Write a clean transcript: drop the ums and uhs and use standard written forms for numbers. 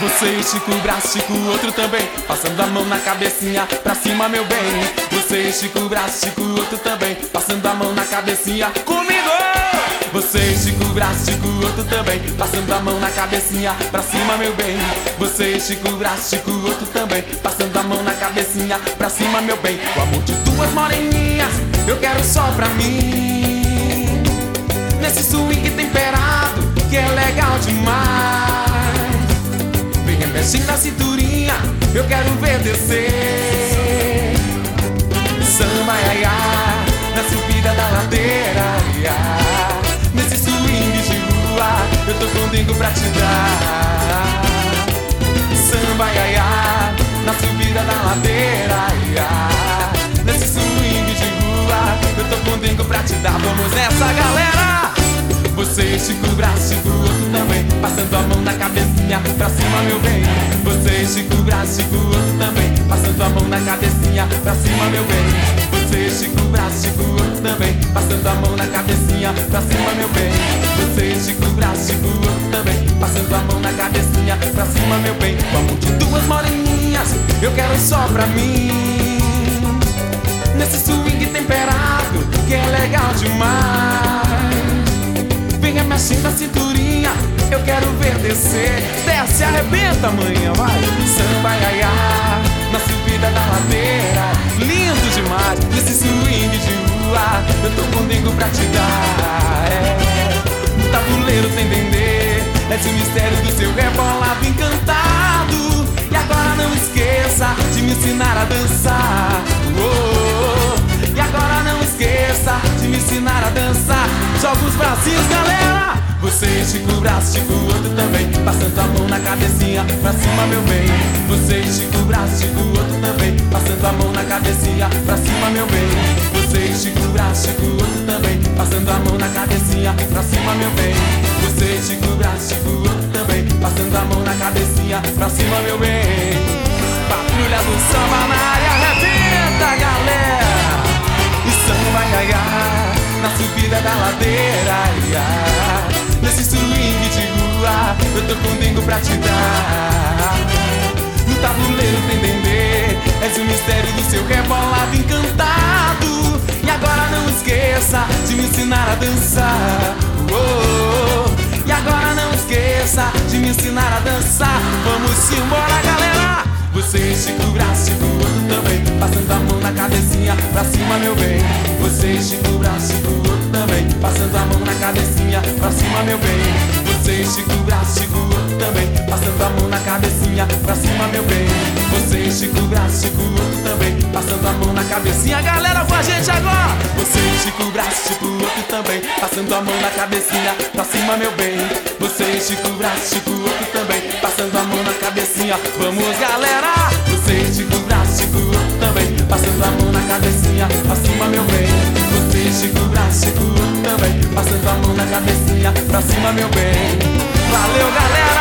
Você estica o braço, estica o outro também, passando a mão na cabecinha pra cima, meu bem. Você estica o braço, estica o outro também, passando a mão na cabecinha comigo. Você estica o braço, estica o outro também, passando a mão na cabecinha pra cima, meu bem. Você estica o braço, estica o outro também, passando a mão na cabecinha pra cima, meu bem. O amor de duas moreninhas eu quero só pra mim, nesse swing temperado que é legal demais. Vem remexendo na cinturinha, eu quero ver descer. Samba, ai, ai, na subida da ladeira, ai, ai. Nesse swing de rua, eu tô com dengo pra te dar. Samba, ai, ai, na subida da ladeira, ai, ai. Nesse swing de rua, eu tô com dengo pra te dar. Vamos nessa, galera! Você estica o braço, estica o outro também, passando a mão na cabecinha pra cima, meu bem. Você estica o braço, estica o outro também, passando a mão na cabecinha pra cima, meu bem. Você estica o braço, estica o outro também, passando a mão na cabecinha pra cima, meu bem. Você estica o braço, estica o outro também, passando a mão na cabecinha pra cima, meu bem. Com amor de duas moreninhas eu quero só pra mim, nesse swing temperado que é legal demais. Vem remexendo a cinturinha, eu quero ver descer. Desce, arrebenta, manhã, vai. Samba, ai, ai, na subida da ladeira, lindo demais. Nesse swing de rua, eu tô com dengo pra te dar. No tabuleiro tem dendê, é o mistério do seu rebolado encantado. E agora não esqueça de me ensinar a dançar. E agora não esqueça de me ensinar a dançar. Joga os bracinhos, galera! Você estica o braço, estica o outro também, passando a mão na cabecinha pra cima, meu bem. Você estica o braço, estica o outro também, passando a mão na cabecinha pra cima, meu bem. Você estica o braço, estica o outro também, passando a mão na cabecinha pra cima, meu bem. Você estica o braço, estica o outro também, passando a mão na cabecinha pra cima, meu bem. Patrulha do samba na área, arrebenta, galera! E samba, ai, ai, na subida da ladeira, ai, ai. Nesse swing de rua, eu tô com dengo pra te dar. No tabuleiro tem dendê, és o mistério do seu rebolado encantado. E agora não esqueça de me ensinar a dançar. E agora não esqueça de me ensinar a dançar. Vamos embora, galera! Você estica o braço, estica o outro também, passando a mão na cabecinha pra cima, meu bem. Você estica o braço, estica o outro também, passando a mão na cabecinha pra cima, meu bem. Você estica o braço, estica o outro também, passando a mão na cabecinha pra cima, meu bem. Você estica o braço, estica o outro também, passando a mão na cabecinha. Galera, com a gente agora! Você estica o braço, estica o outro também, passando a mão na cabecinha pra cima, meu bem. Você estica o braço, estica o outro também, passando a mão na cabecinha. Vamos, galera! Você estica o braço, estica o outro também, passando a mão na cabecinha pra cima, meu bem. Você estica o braço, estica o outro também, passando a mão na cabecinha pra cima, meu bem. Valeu, galera!